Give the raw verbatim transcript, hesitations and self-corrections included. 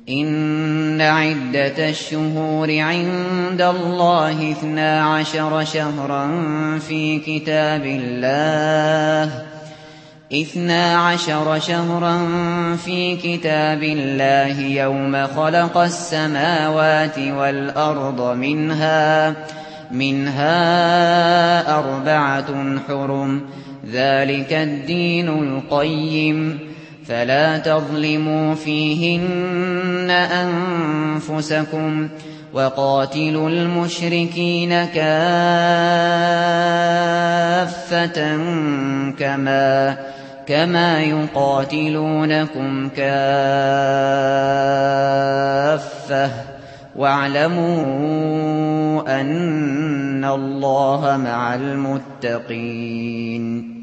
إن عدة الشهور عند الله اثنا عشر شهرا في كتاب الله اثنا عشر شهرا في كتاب الله يوم خلق السماوات والأرض منها منها أربعة حرم ذلك الدين القيم فلا تظلموا فيهن أنفسكم وقاتلوا المشركين كافة كما كما يقاتلونكم كافة واعلموا أن الله مع المتقين